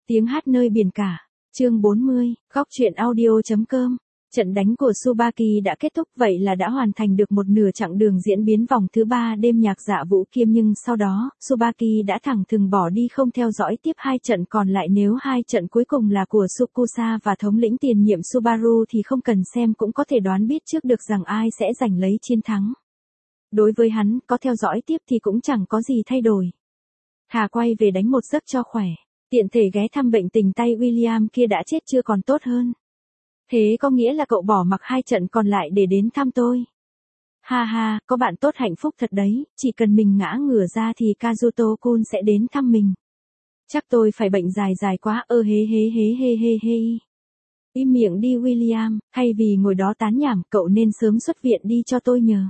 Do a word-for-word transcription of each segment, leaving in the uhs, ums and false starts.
Tiếng hát nơi biển cả. Chương bốn mươi, góc truyện audio chấm com. Trận đánh của Tsubaki đã kết thúc, vậy là đã hoàn thành được một nửa chặng đường diễn biến vòng thứ ba đêm nhạc Dạ Vũ Kiêm, nhưng sau đó, Tsubaki đã thẳng thừng bỏ đi không theo dõi tiếp hai trận còn lại. Nếu hai trận cuối cùng là của Tsukusa và thống lĩnh tiền nhiệm Subaru thì không cần xem cũng có thể đoán biết trước được rằng ai sẽ giành lấy chiến thắng. Đối với hắn, có theo dõi tiếp thì cũng chẳng có gì thay đổi. Thà quay về đánh một giấc cho khỏe. Tiện thể ghé thăm bệnh tình tay William kia đã chết chưa còn tốt hơn. Thế có nghĩa là cậu bỏ mặc hai trận còn lại để đến thăm tôi. Ha ha, có bạn tốt hạnh phúc thật đấy, chỉ cần mình ngã ngửa ra thì Kazuto-kun sẽ đến thăm mình. Chắc tôi phải bệnh dài dài quá, ơ hế hế hế hê hê hê. Im miệng đi William, thay vì ngồi đó tán nhảm, cậu nên sớm xuất viện đi cho tôi nhờ.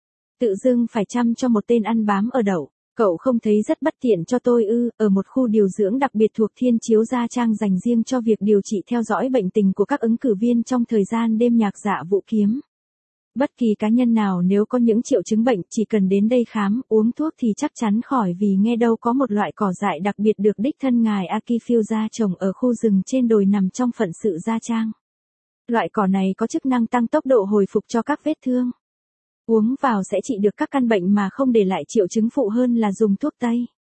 Tự dưng phải chăm cho một tên ăn bám ở đậu. Cậu không thấy rất bất tiện cho tôi ư? Ở một khu điều dưỡng đặc biệt thuộc Thiên Chiếu Gia Trang dành riêng cho việc điều trị theo dõi bệnh tình của các ứng cử viên trong thời gian đêm nhạc Dạ Vũ Kiếm. Bất kỳ cá nhân nào nếu có những triệu chứng bệnh chỉ cần đến đây khám, uống thuốc thì chắc chắn khỏi, vì nghe đâu có một loại cỏ dại đặc biệt được đích thân ngài Akifyuza trồng ở khu rừng trên đồi nằm trong phận sự Gia Trang. Loại cỏ này có chức năng tăng tốc độ hồi phục cho các vết thương. Uống vào sẽ trị được các căn bệnh mà không để lại triệu chứng phụ hơn là dùng thuốc tây.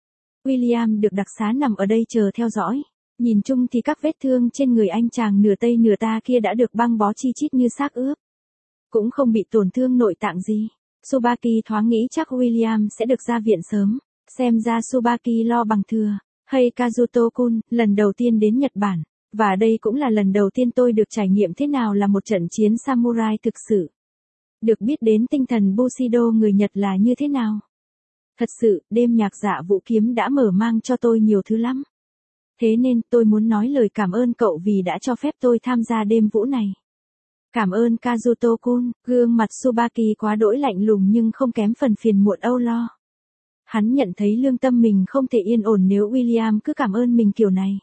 William được đặc xá nằm ở đây chờ theo dõi. Nhìn chung thì các vết thương trên người anh chàng nửa tây nửa ta kia đã được băng bó chi chít như xác ướp. Cũng không bị tổn thương nội tạng gì. Tsubaki thoáng nghĩ chắc William sẽ được ra viện sớm. Xem ra Tsubaki lo bằng thừa. Hey Kazuto-kun, lần đầu tiên đến Nhật Bản. Và đây cũng là lần đầu tiên tôi được trải nghiệm thế nào là một trận chiến samurai thực sự. Được biết đến tinh thần Bushido người Nhật là như thế nào. Thật sự, đêm nhạc Dạ Vũ Kiếm đã mở mang cho tôi nhiều thứ lắm. Thế nên tôi muốn nói lời cảm ơn cậu vì đã cho phép tôi tham gia đêm vũ này. Cảm ơn Kazuto-kun. Gương mặt Tsubaki quá đỗi lạnh lùng nhưng không kém phần phiền muộn âu lo. Hắn nhận thấy lương tâm mình không thể yên ổn nếu William cứ cảm ơn mình kiểu này.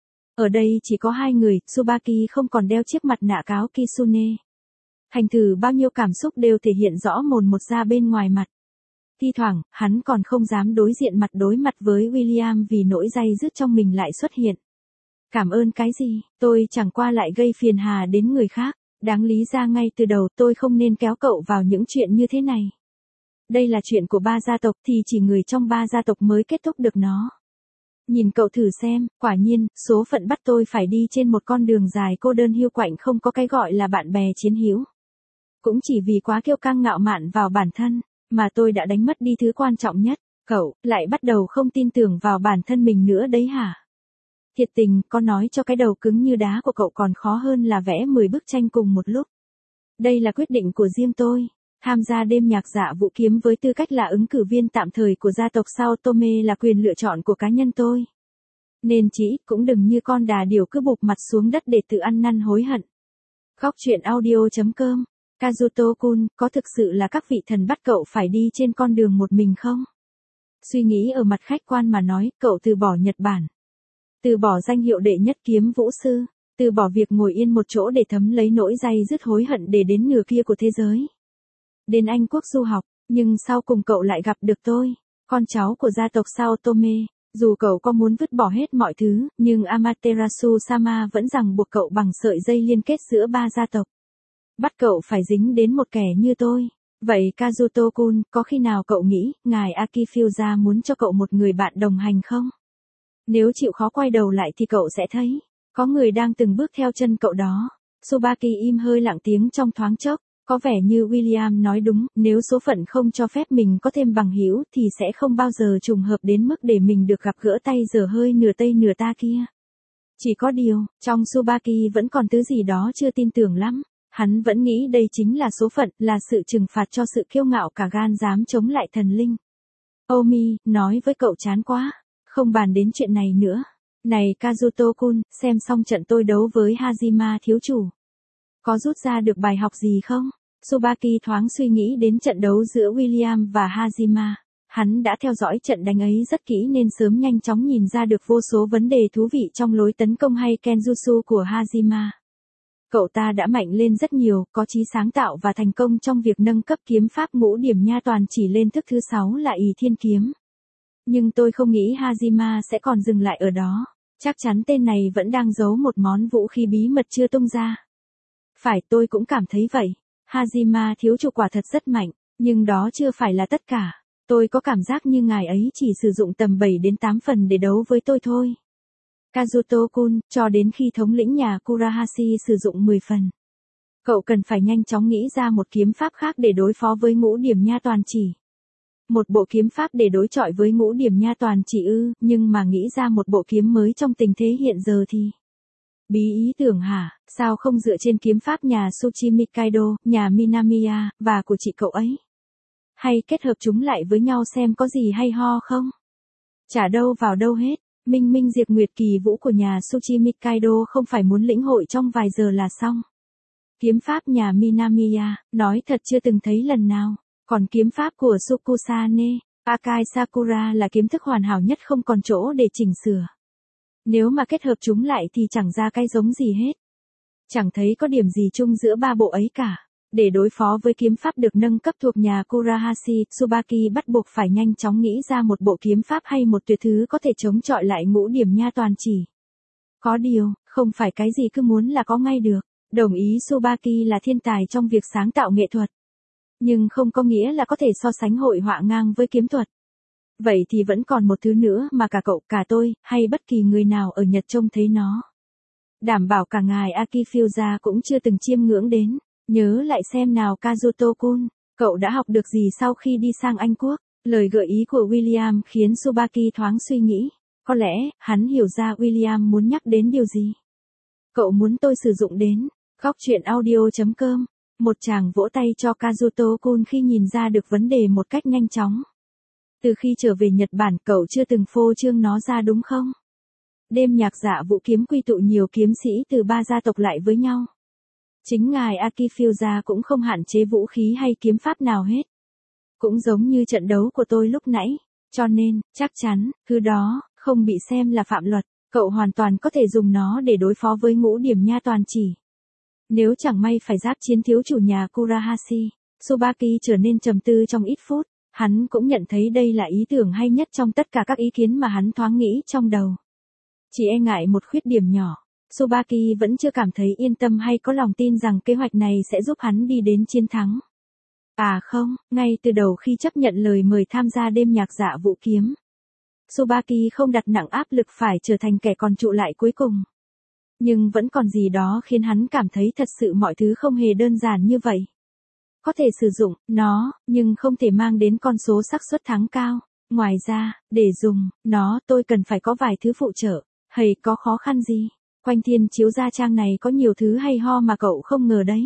Ở đây chỉ có hai người, Tsubaki không còn đeo chiếc mặt nạ cáo Kitsune. Thành thử bao nhiêu cảm xúc đều thể hiện rõ mồn một ra bên ngoài mặt. Thi thoảng, hắn còn không dám đối diện mặt đối mặt với William vì nỗi day dứt trong mình lại xuất hiện. Cảm ơn cái gì, tôi chẳng qua lại gây phiền hà đến người khác. Đáng lý ra ngay từ đầu tôi không nên kéo cậu vào những chuyện như thế này. Đây là chuyện của ba gia tộc thì chỉ người trong ba gia tộc mới kết thúc được nó. Nhìn cậu thử xem, quả nhiên, số phận bắt tôi phải đi trên một con đường dài cô đơn hiu quạnh, không có cái gọi là bạn bè chiến hữu. Cũng chỉ vì quá kiêu căng ngạo mạn vào bản thân, mà tôi đã đánh mất đi thứ quan trọng nhất. Cậu, lại bắt đầu không tin tưởng vào bản thân mình nữa đấy hả? Thiệt tình, có nói cho cái đầu cứng như đá của cậu còn khó hơn là vẽ mười bức tranh cùng một lúc. Đây là quyết định của riêng tôi. Tham gia đêm nhạc Dạ Vũ Kiếm với tư cách là ứng cử viên tạm thời của gia tộc Sao Tome là quyền lựa chọn của cá nhân tôi. Nên chỉ cũng đừng như con đà điểu cứ bụp mặt xuống đất để tự ăn năn hối hận. Góc truyện audio chấm com. Kazuto-kun, có thực sự là các vị thần bắt cậu phải đi trên con đường một mình không? Suy nghĩ ở mặt khách quan mà nói, cậu từ bỏ Nhật Bản. Từ bỏ danh hiệu đệ nhất kiếm vũ sư. Từ bỏ việc ngồi yên một chỗ để thấm lấy nỗi day dứt hối hận để đến nửa kia của thế giới. Đến Anh Quốc du học, nhưng sau cùng cậu lại gặp được tôi, con cháu của gia tộc Sao Tome. Dù cậu có muốn vứt bỏ hết mọi thứ, nhưng Amaterasu-sama vẫn ràng buộc cậu bằng sợi dây liên kết giữa ba gia tộc. Bắt cậu phải dính đến một kẻ như tôi. Vậy Kazuto-kun, có khi nào cậu nghĩ, ngài Akifyuza muốn cho cậu một người bạn đồng hành không? Nếu chịu khó quay đầu lại thì cậu sẽ thấy, có người đang từng bước theo chân cậu đó. Tsubaki im hơi lặng tiếng trong thoáng chốc. Có vẻ như William nói đúng, nếu số phận không cho phép mình có thêm bằng hữu thì sẽ không bao giờ trùng hợp đến mức để mình được gặp gỡ tay giờ hơi nửa tây nửa ta kia. Chỉ có điều, trong Tsubaki vẫn còn thứ gì đó chưa tin tưởng lắm. Hắn vẫn nghĩ đây chính là số phận, là sự trừng phạt cho sự kiêu ngạo cả gan dám chống lại thần linh. Omi, nói với cậu chán quá. Không bàn đến chuyện này nữa. Này Kazuto-kun, xem xong trận tôi đấu với Hajima thiếu chủ. Có rút ra được bài học gì không? Tsubaki thoáng suy nghĩ đến trận đấu giữa William và Hajima. Hắn đã theo dõi trận đánh ấy rất kỹ nên sớm nhanh chóng nhìn ra được vô số vấn đề thú vị trong lối tấn công hay Kenjutsu của Hajima. Cậu ta đã mạnh lên rất nhiều, có chí sáng tạo và thành công trong việc nâng cấp kiếm pháp ngũ điểm nha toàn chỉ lên thức thứ sáu là Ỷ Thiên Kiếm. Nhưng tôi không nghĩ Hajima sẽ còn dừng lại ở đó. Chắc chắn tên này vẫn đang giấu một món vũ khí bí mật chưa tung ra. Phải, tôi cũng cảm thấy vậy. Hajima thiếu chủ quả thật rất mạnh, nhưng đó chưa phải là tất cả. Tôi có cảm giác như ngài ấy chỉ sử dụng tầm bảy đến tám phần để đấu với tôi thôi. Kazuto-kun, cho đến khi thống lĩnh nhà Kurahashi sử dụng mười phần. Cậu cần phải nhanh chóng nghĩ ra một kiếm pháp khác để đối phó với ngũ điểm nha toàn chỉ. Một bộ kiếm pháp để đối chọi với ngũ điểm nha toàn chỉ ư, nhưng mà nghĩ ra một bộ kiếm mới trong tình thế hiện giờ thì... Bí ý tưởng hả, sao không dựa trên kiếm pháp nhà Tsuchimi Kaido, nhà Minamiya, và của chị cậu ấy? Hay kết hợp chúng lại với nhau xem có gì hay ho không? Chả đâu vào đâu hết, Minh Minh Diệt Nguyệt Kỳ Vũ của nhà Tsuchimi Kaido không phải muốn lĩnh hội trong vài giờ là xong. Kiếm pháp nhà Minamiya, nói thật chưa từng thấy lần nào, còn kiếm pháp của Sukusane, Akai Sakura là kiếm thức hoàn hảo nhất không còn chỗ để chỉnh sửa. Nếu mà kết hợp chúng lại thì chẳng ra cái giống gì hết. Chẳng thấy có điểm gì chung giữa ba bộ ấy cả. Để đối phó với kiếm pháp được nâng cấp thuộc nhà Kurahashi, Tsubaki bắt buộc phải nhanh chóng nghĩ ra một bộ kiếm pháp hay một tuyệt thứ có thể chống chọi lại ngũ điểm nha toàn chỉ. Có điều, không phải cái gì cứ muốn là có ngay được. Đồng ý Tsubaki là thiên tài trong việc sáng tạo nghệ thuật. Nhưng không có nghĩa là có thể so sánh hội họa ngang với kiếm thuật. Vậy thì vẫn còn một thứ nữa mà cả cậu, cả tôi, hay bất kỳ người nào ở Nhật trông thấy nó. Đảm bảo cả ngài Akifusa cũng chưa từng chiêm ngưỡng đến. Nhớ lại xem nào Kazuto-kun, cậu đã học được gì sau khi đi sang Anh Quốc? Lời gợi ý của William khiến Tsubaki thoáng suy nghĩ. Có lẽ, hắn hiểu ra William muốn nhắc đến điều gì. Cậu muốn tôi sử dụng đến, góc truyện audio chấm com. Một chàng vỗ tay cho Kazuto-kun khi nhìn ra được vấn đề một cách nhanh chóng. Từ khi trở về Nhật Bản cậu chưa từng phô trương nó ra đúng không? Đêm nhạc dạ vũ kiếm quy tụ nhiều kiếm sĩ từ ba gia tộc lại với nhau. Chính ngài Akifusa cũng không hạn chế vũ khí hay kiếm pháp nào hết. Cũng giống như trận đấu của tôi lúc nãy. Cho nên, chắc chắn, thứ đó, không bị xem là phạm luật. Cậu hoàn toàn có thể dùng nó để đối phó với ngũ điểm nha toàn chỉ. Nếu chẳng may phải giáp chiến thiếu chủ nhà Kurahashi, Tsubaki trở nên trầm tư trong ít phút. Hắn cũng nhận thấy đây là ý tưởng hay nhất trong tất cả các ý kiến mà hắn thoáng nghĩ trong đầu. Chỉ e ngại một khuyết điểm nhỏ. Tsubaki vẫn chưa cảm thấy yên tâm hay có lòng tin rằng kế hoạch này sẽ giúp hắn đi đến chiến thắng. À không, ngay từ đầu khi chấp nhận lời mời tham gia đêm nhạc dạ vũ kiếm, Tsubaki không đặt nặng áp lực phải trở thành kẻ còn trụ lại cuối cùng. Nhưng vẫn còn gì đó khiến hắn cảm thấy thật sự mọi thứ không hề đơn giản như vậy. Có thể sử dụng nó, nhưng không thể mang đến con số xác suất thắng cao. Ngoài ra, để dùng nó tôi cần phải có vài thứ phụ trợ. Hay có khó khăn gì? Quanh thiên chiếu gia trang này có nhiều thứ hay ho mà cậu không ngờ đấy.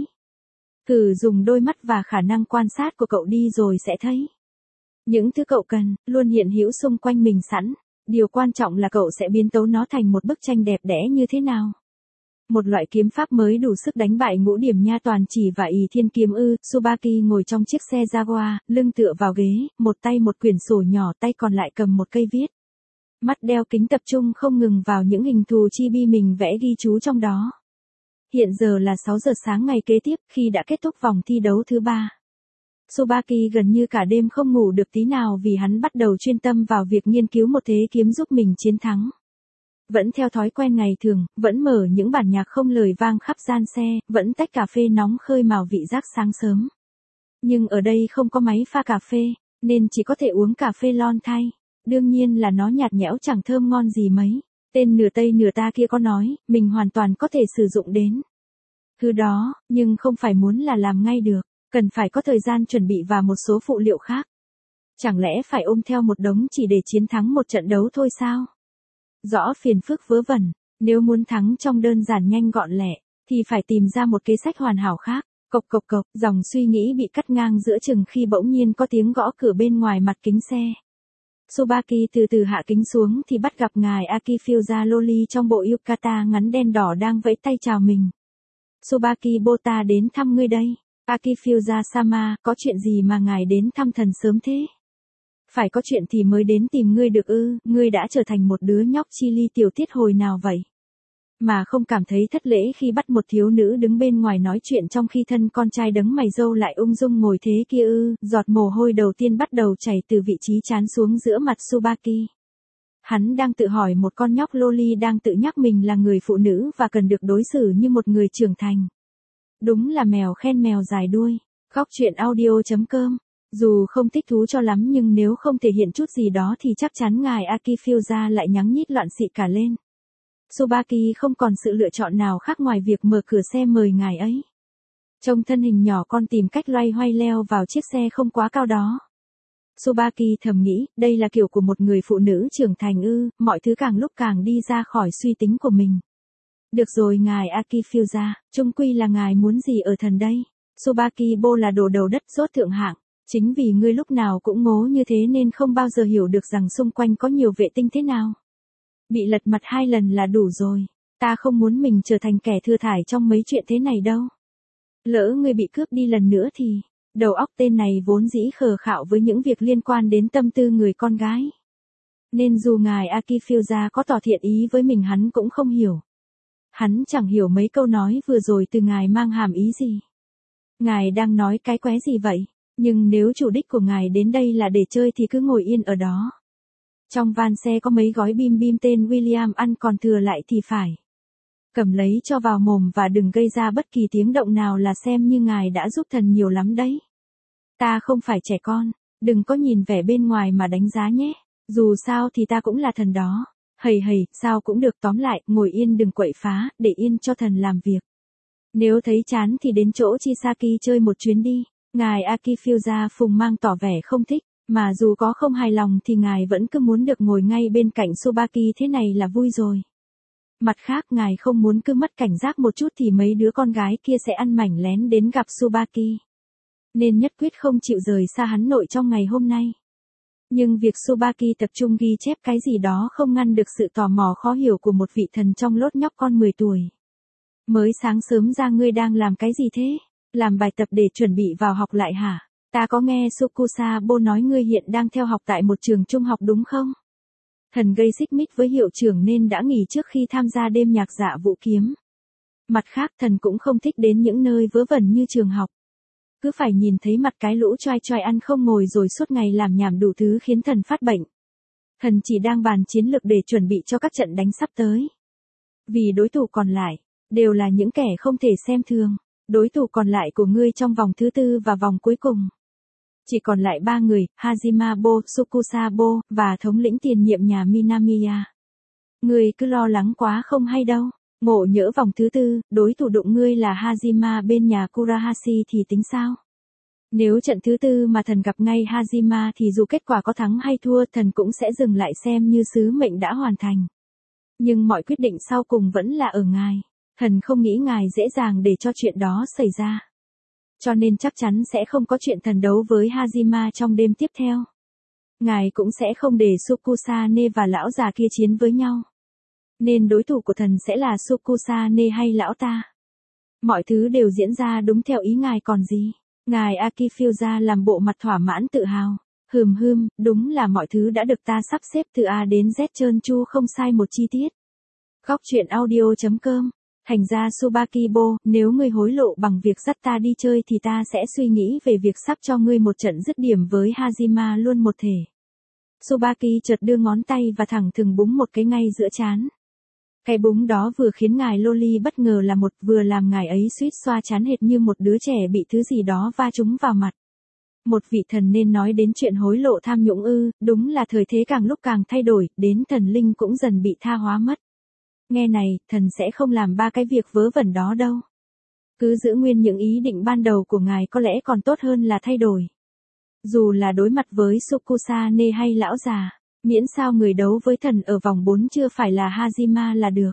Thử dùng đôi mắt và khả năng quan sát của cậu đi rồi sẽ thấy. Những thứ cậu cần, luôn hiện hữu xung quanh mình sẵn. Điều quan trọng là cậu sẽ biến tấu nó thành một bức tranh đẹp đẽ như thế nào. Một loại kiếm pháp mới đủ sức đánh bại ngũ điểm nha toàn chỉ và ỷ thiên kiếm ư. Tsubaki ngồi trong chiếc xe Jaguar, lưng tựa vào ghế, một tay một quyển sổ nhỏ, tay còn lại cầm một cây viết. Mắt đeo kính tập trung không ngừng vào những hình thù chibi mình vẽ ghi chú trong đó. Hiện giờ là sáu giờ sáng ngày kế tiếp khi đã kết thúc vòng thi đấu thứ ba. Tsubaki gần như cả đêm không ngủ được tí nào vì hắn bắt đầu chuyên tâm vào việc nghiên cứu một thế kiếm giúp mình chiến thắng. Vẫn theo thói quen ngày thường, vẫn mở những bản nhạc không lời vang khắp gian xe, vẫn tách cà phê nóng khơi mào vị giác sáng sớm. Nhưng ở đây không có máy pha cà phê, nên chỉ có thể uống cà phê lon thay. Đương nhiên là nó nhạt nhẽo chẳng thơm ngon gì mấy. Tên nửa Tây nửa ta kia có nói, mình hoàn toàn có thể sử dụng đến thứ đó, nhưng không phải muốn là làm ngay được, cần phải có thời gian chuẩn bị và một số phụ liệu khác. Chẳng lẽ phải ôm theo một đống chỉ để chiến thắng một trận đấu thôi sao? Rõ phiền phức vớ vẩn, nếu muốn thắng trong đơn giản nhanh gọn lẹ, thì phải tìm ra một kế sách hoàn hảo khác. Cộc cộc cộc, dòng suy nghĩ bị cắt ngang giữa chừng khi bỗng nhiên có tiếng gõ cửa bên ngoài mặt kính xe. Tsubaki từ từ hạ kính xuống thì bắt gặp ngài Akifusa Loli trong bộ yukata ngắn đen đỏ đang vẫy tay chào mình. Tsubaki Bota đến thăm ngươi đây. Akifusa-sama, có chuyện gì mà ngài đến thăm thần sớm thế? Phải có chuyện thì mới đến tìm ngươi được ư, ngươi đã trở thành một đứa nhóc chi ly tiểu tiết hồi nào vậy? Mà không cảm thấy thất lễ khi bắt một thiếu nữ đứng bên ngoài nói chuyện trong khi thân con trai đấng mày râu lại ung dung ngồi thế kia ư, giọt mồ hôi đầu tiên bắt đầu chảy từ vị trí trán xuống giữa mặt Tsubaki. Hắn đang tự hỏi một con nhóc loli đang tự nhắc mình là người phụ nữ và cần được đối xử như một người trưởng thành. Đúng là mèo khen mèo dài đuôi. Góc truyện audio.com. Dù không thích thú cho lắm nhưng nếu không thể hiện chút gì đó thì chắc chắn ngài Akifyuza lại nhắng nhít loạn xị cả lên. Tsubaki không còn sự lựa chọn nào khác ngoài việc mở cửa xe mời ngài ấy. Trông thân hình nhỏ con tìm cách loay hoay leo vào chiếc xe không quá cao đó. Tsubaki thầm nghĩ, đây là kiểu của một người phụ nữ trưởng thành ư, mọi thứ càng lúc càng đi ra khỏi suy tính của mình. Được rồi ngài Akifyuza, chung quy là ngài muốn gì ở thần đây? Tsubaki Bo là đồ đầu đất rốt thượng hạng. Chính vì ngươi lúc nào cũng ngố như thế nên không bao giờ hiểu được rằng xung quanh có nhiều vệ tinh thế nào. Bị lật mặt hai lần là đủ rồi. Ta không muốn mình trở thành kẻ thừa thải trong mấy chuyện thế này đâu. Lỡ ngươi bị cướp đi lần nữa thì, đầu óc tên này vốn dĩ khờ khạo với những việc liên quan đến tâm tư người con gái. Nên dù ngài Akifyuza có tỏ thiện ý với mình hắn cũng không hiểu. Hắn chẳng hiểu mấy câu nói vừa rồi từ ngài mang hàm ý gì. Ngài đang nói cái quái gì vậy? Nhưng nếu chủ đích của ngài đến đây là để chơi thì cứ ngồi yên ở đó. Trong van xe có mấy gói bim bim tên William ăn còn thừa lại thì phải. Cầm lấy cho vào mồm và đừng gây ra bất kỳ tiếng động nào là xem như ngài đã giúp thần nhiều lắm đấy. Ta không phải trẻ con, đừng có nhìn vẻ bên ngoài mà đánh giá nhé. Dù sao thì ta cũng là thần đó. Hầy hầy, sao cũng được, tóm lại, ngồi yên đừng quậy phá, để yên cho thần làm việc. Nếu thấy chán thì đến chỗ Chisaki chơi một chuyến đi. Ngài Akifyuza phùng mang tỏ vẻ không thích, mà dù có không hài lòng thì ngài vẫn cứ muốn được ngồi ngay bên cạnh Tsubaki thế này là vui rồi. Mặt khác ngài không muốn cứ mất cảnh giác một chút thì mấy đứa con gái kia sẽ ăn mảnh lén đến gặp Tsubaki. Nên nhất quyết không chịu rời xa hắn nội trong ngày hôm nay. Nhưng việc Tsubaki tập trung ghi chép cái gì đó không ngăn được sự tò mò khó hiểu của một vị thần trong lốt nhóc con mười tuổi. Mới sáng sớm ra ngươi đang làm cái gì thế? Làm bài tập để chuẩn bị vào học lại hả? Ta có nghe Sukusa Bo nói ngươi hiện đang theo học tại một trường trung học đúng không? Thần gây xích mích với hiệu trưởng nên đã nghỉ trước khi tham gia đêm nhạc dạ vũ kiếm. Mặt khác thần cũng không thích đến những nơi vớ vẩn như trường học. Cứ phải nhìn thấy mặt cái lũ choai choai ăn không ngồi rồi suốt ngày làm nhảm đủ thứ khiến thần phát bệnh. Thần chỉ đang bàn chiến lược để chuẩn bị cho các trận đánh sắp tới. Vì đối thủ còn lại, đều là những kẻ không thể xem thường. Đối thủ còn lại của ngươi trong vòng thứ tư và vòng cuối cùng. Chỉ còn lại ba người, Hajima Bo, Sukusa Bo, và thống lĩnh tiền nhiệm nhà Minamiya. Ngươi cứ lo lắng quá không hay đâu. Ngộ nhỡ vòng thứ tư, đối thủ đụng ngươi là Hajima bên nhà Kurahashi thì tính sao? Nếu trận thứ tư mà thần gặp ngay Hajima thì dù kết quả có thắng hay thua thần cũng sẽ dừng lại xem như sứ mệnh đã hoàn thành. Nhưng mọi quyết định sau cùng vẫn là ở ngài. Thần không nghĩ ngài dễ dàng để cho chuyện đó xảy ra. Cho nên chắc chắn sẽ không có chuyện thần đấu với Hajima trong đêm tiếp theo. Ngài cũng sẽ không để Sukusane và lão già kia chiến với nhau. Nên đối thủ của thần sẽ là Sukusane hay lão ta. Mọi thứ đều diễn ra đúng theo ý ngài còn gì. Ngài Akifyuza làm bộ mặt thỏa mãn tự hào. Hừm hưm, đúng là mọi thứ đã được ta sắp xếp từ A đến Z trơn tru không sai một chi tiết. Góc truyện audio.com. Thành ra Tsubaki Bo, nếu ngươi hối lộ bằng việc dắt ta đi chơi thì ta sẽ suy nghĩ về việc sắp cho ngươi một trận dứt điểm với Hajima luôn một thể. Tsubaki chợt đưa ngón tay và thẳng thừng búng một cái ngay giữa trán. Cái búng đó vừa khiến ngài Loli bất ngờ là một, vừa làm ngài ấy suýt xoa trán hệt như một đứa trẻ bị thứ gì đó va trúng vào mặt. Một vị thần nên nói đến chuyện hối lộ tham nhũng ư, đúng là thời thế càng lúc càng thay đổi, đến thần linh cũng dần bị tha hóa mất. Nghe này, thần sẽ không làm ba cái việc vớ vẩn đó đâu. Cứ giữ nguyên những ý định ban đầu của ngài có lẽ còn tốt hơn là thay đổi. Dù là đối mặt với Sukusane hay lão già, miễn sao người đấu với thần ở vòng bốn chưa phải là Hajima là được.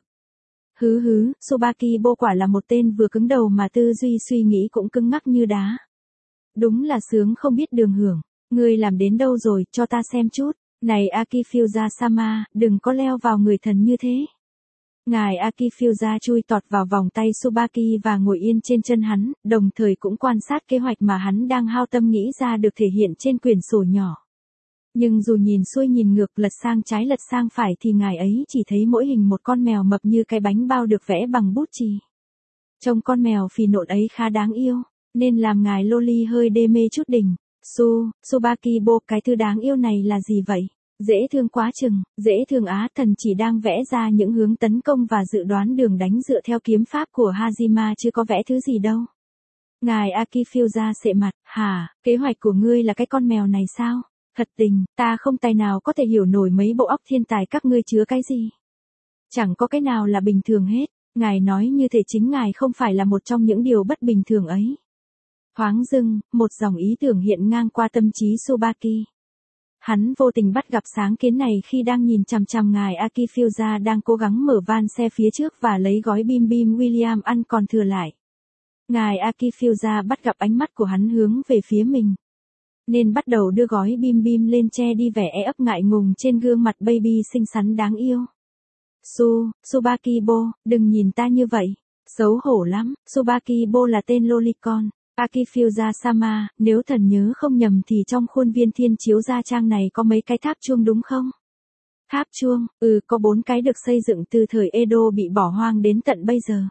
Hứ hứ, Tsubaki Bo quả là một tên vừa cứng đầu mà tư duy suy nghĩ cũng cứng ngắc như đá. Đúng là sướng không biết đường hưởng. Ngươi làm đến đâu rồi, cho ta xem chút. Này Akifyuza-sama, đừng có leo vào người thần như thế. Ngài Akifyuza chui tọt vào vòng tay Tsubaki và ngồi yên trên chân hắn, đồng thời cũng quan sát kế hoạch mà hắn đang hao tâm nghĩ ra được thể hiện trên quyển sổ nhỏ. Nhưng dù nhìn xuôi nhìn ngược, lật sang trái lật sang phải thì ngài ấy chỉ thấy mỗi hình một con mèo mập như cái bánh bao được vẽ bằng bút chì. Trông con mèo phì nộn ấy khá đáng yêu, nên làm ngài Loli hơi đê mê chút đỉnh. Su, Tsubaki Bo, cái thứ đáng yêu này là gì vậy? Dễ thương quá chừng, dễ thương á, thần chỉ đang vẽ ra những hướng tấn công và dự đoán đường đánh dựa theo kiếm pháp của Hajima chứ có vẽ thứ gì đâu. Ngài Akifusa sệ mặt, hả, kế hoạch của ngươi là cái con mèo này sao? Thật tình, ta không tài nào có thể hiểu nổi mấy bộ óc thiên tài các ngươi chứa cái gì. Chẳng có cái nào là bình thường hết, ngài nói như thể chính ngài không phải là một trong những điều bất bình thường ấy. Thoáng dưng, một dòng ý tưởng hiện ngang qua tâm trí Tsubaki. Hắn vô tình bắt gặp sáng kiến này khi đang nhìn chằm chằm ngài Akifusa đang cố gắng mở van xe phía trước và lấy gói bim bim William ăn còn thừa lại. Ngài Akifusa bắt gặp ánh mắt của hắn hướng về phía mình. Nên bắt đầu đưa gói bim bim lên che đi vẻ e ấp ngại ngùng trên gương mặt baby xinh xắn đáng yêu. Su, Tsubakibo, đừng nhìn ta như vậy. Xấu hổ lắm, Tsubakibo là tên lolicon. Akifusa-sama, nếu thần nhớ không nhầm thì trong khuôn viên thiên chiếu gia trang này có mấy cái tháp chuông đúng không? Tháp chuông, ừ, có bốn cái được xây dựng từ thời Edo bị bỏ hoang đến tận bây giờ.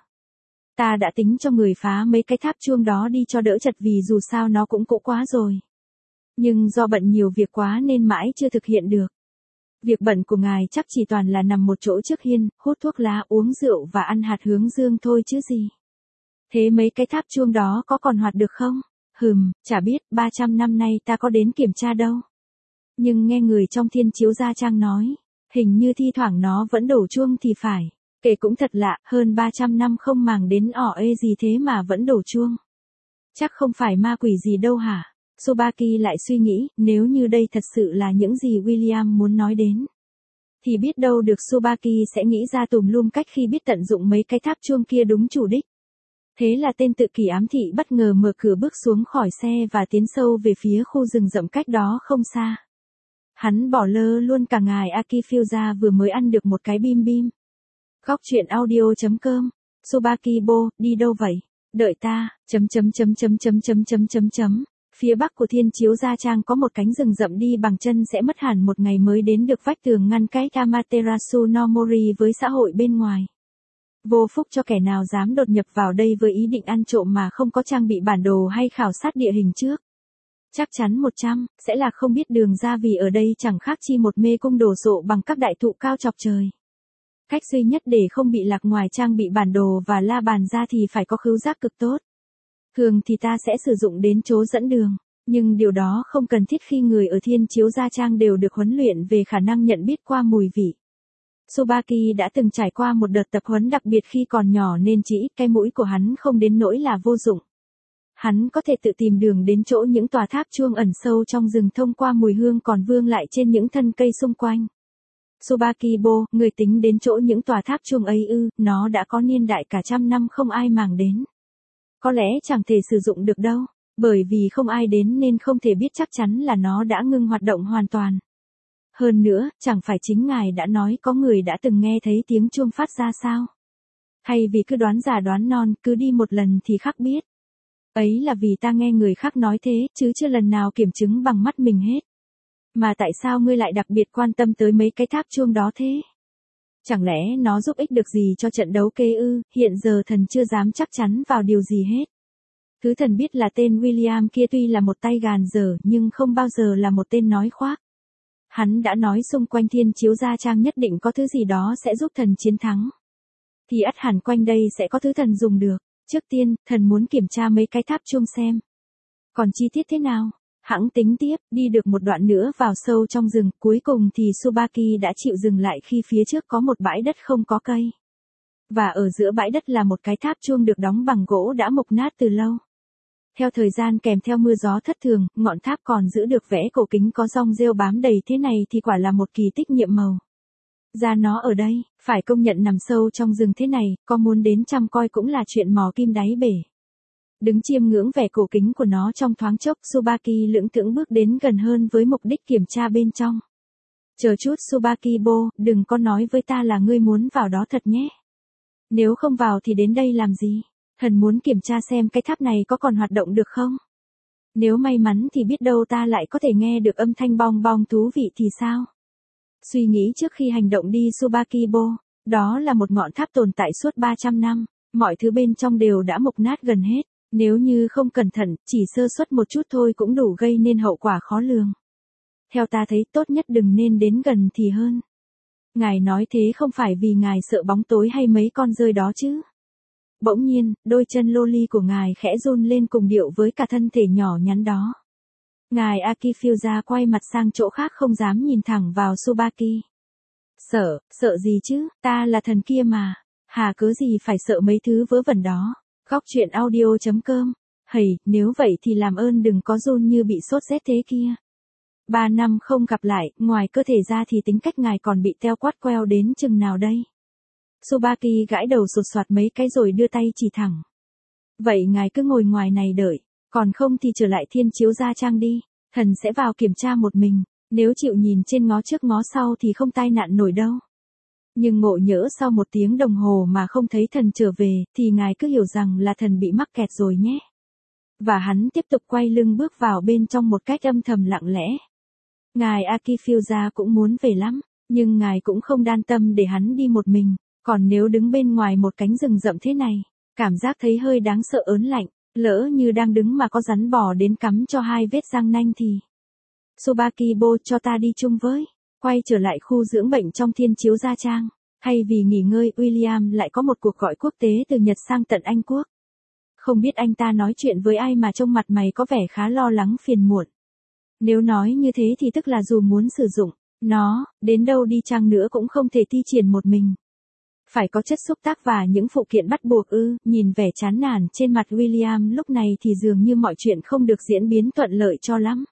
Ta đã tính cho người phá mấy cái tháp chuông đó đi cho đỡ chật vì dù sao nó cũng cũ quá rồi. Nhưng do bận nhiều việc quá nên mãi chưa thực hiện được. Việc bận của ngài chắc chỉ toàn là nằm một chỗ trước hiên, hút thuốc lá, uống rượu và ăn hạt hướng dương thôi chứ gì. Thế mấy cái tháp chuông đó có còn hoạt được không? Hừm, chả biết, ba trăm năm nay ta có đến kiểm tra đâu. Nhưng nghe người trong thiên chiếu gia trang nói, hình như thi thoảng nó vẫn đổ chuông thì phải. Kể cũng thật lạ, hơn ba trăm năm không màng đến ỏ ê gì thế mà vẫn đổ chuông. Chắc không phải ma quỷ gì đâu hả? Tsubaki lại suy nghĩ, nếu như đây thật sự là những gì William muốn nói đến. Thì biết đâu được Tsubaki sẽ nghĩ ra tùm lum cách khi biết tận dụng mấy cái tháp chuông kia đúng chủ đích. Thế là tên tự kỷ ám thị bất ngờ mở cửa bước xuống khỏi xe và tiến sâu về phía khu rừng rậm cách đó không xa. Hắn bỏ lơ luôn cả ngài Akifusa vừa mới ăn được một cái bim bim. Góc truyện audio chấm com. Tsubakibo, đi đâu vậy? Đợi ta, chấm chấm chấm chấm chấm chấm chấm chấm chấm. Phía bắc của thiên chiếu gia trang có một cánh rừng rậm đi bằng chân sẽ mất hẳn một ngày mới đến được vách tường ngăn cách Amaterasu no Mori với xã hội bên ngoài. Vô phúc cho kẻ nào dám đột nhập vào đây với ý định ăn trộm mà không có trang bị bản đồ hay khảo sát địa hình trước. Chắc chắn một trăm, sẽ là không biết đường ra vì ở đây chẳng khác chi một mê cung đồ sộ bằng các đại thụ cao chọc trời. Cách duy nhất để không bị lạc ngoài trang bị bản đồ và la bàn ra thì phải có khứu giác cực tốt. Thường thì ta sẽ sử dụng đến chó dẫn đường, nhưng điều đó không cần thiết khi người ở thiên chiếu gia trang đều được huấn luyện về khả năng nhận biết qua mùi vị. Tsubaki đã từng trải qua một đợt tập huấn đặc biệt khi còn nhỏ nên chỉ cái mũi của hắn không đến nỗi là vô dụng. Hắn có thể tự tìm đường đến chỗ những tòa tháp chuông ẩn sâu trong rừng thông qua mùi hương còn vương lại trên những thân cây xung quanh. Tsubakibo, người tính đến chỗ những tòa tháp chuông ấy ư, nó đã có niên đại cả trăm năm không ai màng đến. Có lẽ chẳng thể sử dụng được đâu, bởi vì không ai đến nên không thể biết chắc chắn là nó đã ngưng hoạt động hoàn toàn. Hơn nữa, chẳng phải chính ngài đã nói có người đã từng nghe thấy tiếng chuông phát ra sao? Hay vì cứ đoán già đoán non, cứ đi một lần thì khắc biết. Ấy là vì ta nghe người khác nói thế, chứ chưa lần nào kiểm chứng bằng mắt mình hết. Mà tại sao ngươi lại đặc biệt quan tâm tới mấy cái tháp chuông đó thế? Chẳng lẽ nó giúp ích được gì cho trận đấu kê ư? Hiện giờ thần chưa dám chắc chắn vào điều gì hết. Thứ thần biết là tên William kia tuy là một tay gàn dở nhưng không bao giờ là một tên nói khoác. Hắn đã nói xung quanh thiên chiếu gia trang nhất định có thứ gì đó sẽ giúp thần chiến thắng. Thì ắt hẳn quanh đây sẽ có thứ thần dùng được. Trước tiên, thần muốn kiểm tra mấy cái tháp chuông xem. Còn chi tiết thế nào? Hẵng tính tiếp, đi được một đoạn nữa vào sâu trong rừng, cuối cùng thì Tsubaki đã chịu dừng lại khi phía trước có một bãi đất không có cây. Và ở giữa bãi đất là một cái tháp chuông được đóng bằng gỗ đã mục nát từ lâu. Theo thời gian kèm theo mưa gió thất thường, ngọn tháp còn giữ được vẽ cổ kính có rong rêu bám đầy thế này thì quả là một kỳ tích nhiệm màu. Ra nó ở đây, phải công nhận nằm sâu trong rừng thế này, có muốn đến chăm coi cũng là chuyện mò kim đáy bể. Đứng chiêm ngưỡng vẻ cổ kính của nó trong thoáng chốc, Tsubaki lững thững bước đến gần hơn với mục đích kiểm tra bên trong. Chờ chút Tsubakibo, đừng có nói với ta là ngươi muốn vào đó thật nhé. Nếu không vào thì đến đây làm gì? Thần muốn kiểm tra xem cái tháp này có còn hoạt động được không? Nếu may mắn thì biết đâu ta lại có thể nghe được âm thanh bong bong thú vị thì sao? Suy nghĩ trước khi hành động đi Tsubakibo, đó là một ngọn tháp tồn tại suốt ba trăm năm, mọi thứ bên trong đều đã mục nát gần hết. Nếu như không cẩn thận, chỉ sơ suất một chút thôi cũng đủ gây nên hậu quả khó lường. Theo ta thấy tốt nhất đừng nên đến gần thì hơn. Ngài nói thế không phải vì ngài sợ bóng tối hay mấy con rơi đó chứ. Bỗng nhiên, đôi chân loli của ngài khẽ run lên cùng điệu với cả thân thể nhỏ nhắn đó. Ngài Akifuza quay mặt sang chỗ khác không dám nhìn thẳng vào Tsubaki. Sợ, sợ gì chứ, ta là thần kia mà. Hà cớ gì phải sợ mấy thứ vớ vẩn đó. Góc truyện audio chấm com. Hầy, nếu vậy thì làm ơn đừng có run như bị sốt rét thế kia. Ba năm không gặp lại, ngoài cơ thể ra thì tính cách ngài còn bị teo quát queo đến chừng nào đây? Tsubaki gãi đầu sột soạt mấy cái rồi đưa tay chỉ thẳng. Vậy ngài cứ ngồi ngoài này đợi, còn không thì trở lại thiên chiếu gia trang đi, thần sẽ vào kiểm tra một mình, nếu chịu nhìn trên ngó trước ngó sau thì không tai nạn nổi đâu. Nhưng ngộ nhỡ sau một tiếng đồng hồ mà không thấy thần trở về, thì ngài cứ hiểu rằng là thần bị mắc kẹt rồi nhé. Và hắn tiếp tục quay lưng bước vào bên trong một cách âm thầm lặng lẽ. Ngài Akifuza cũng muốn về lắm, nhưng ngài cũng không đan tâm để hắn đi một mình, còn nếu đứng bên ngoài một cánh rừng rậm thế này, cảm giác thấy hơi đáng sợ ớn lạnh, lỡ như đang đứng mà có rắn bò đến cắm cho hai vết răng nanh thì. Tsubaki-bo cho ta đi chung với, quay trở lại khu dưỡng bệnh trong thiên chiếu gia trang, hay vì nghỉ ngơi William lại có một cuộc gọi quốc tế từ Nhật sang tận Anh Quốc. Không biết anh ta nói chuyện với ai mà trông mặt mày có vẻ khá lo lắng phiền muộn. Nếu nói như thế thì tức là dù muốn sử dụng nó, đến đâu đi chăng nữa cũng không thể thi triển một mình. Phải có chất xúc tác và những phụ kiện bắt buộc ư, nhìn vẻ chán nản trên mặt William lúc này thì dường như mọi chuyện không được diễn biến thuận lợi cho lắm.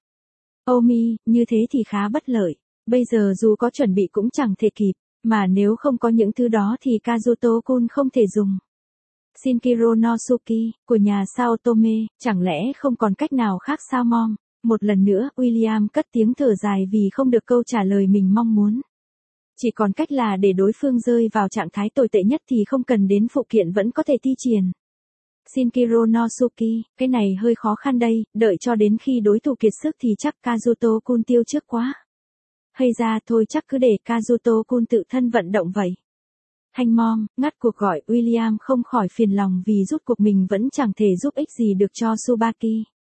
Omi, như thế thì khá bất lợi, bây giờ dù có chuẩn bị cũng chẳng thể kịp, mà nếu không có những thứ đó thì Kazuto-kun không thể dùng. Shinkiro Nosuki, của nhà Sao Tome, chẳng lẽ không còn cách nào khác sao mong? Một lần nữa, William cất tiếng thở dài vì không được câu trả lời mình mong muốn. Chỉ còn cách là để đối phương rơi vào trạng thái tồi tệ nhất thì không cần đến phụ kiện vẫn có thể thi triển. Shinkiro Nosuki, cái này hơi khó khăn đây, đợi cho đến khi đối thủ kiệt sức thì chắc Kazuto-kun tiêu trước quá. Hay ra thôi chắc cứ để Kazuto-kun tự thân vận động vậy. Hành mong, ngắt cuộc gọi, William không khỏi phiền lòng vì rút cuộc mình vẫn chẳng thể giúp ích gì được cho Tsubaki.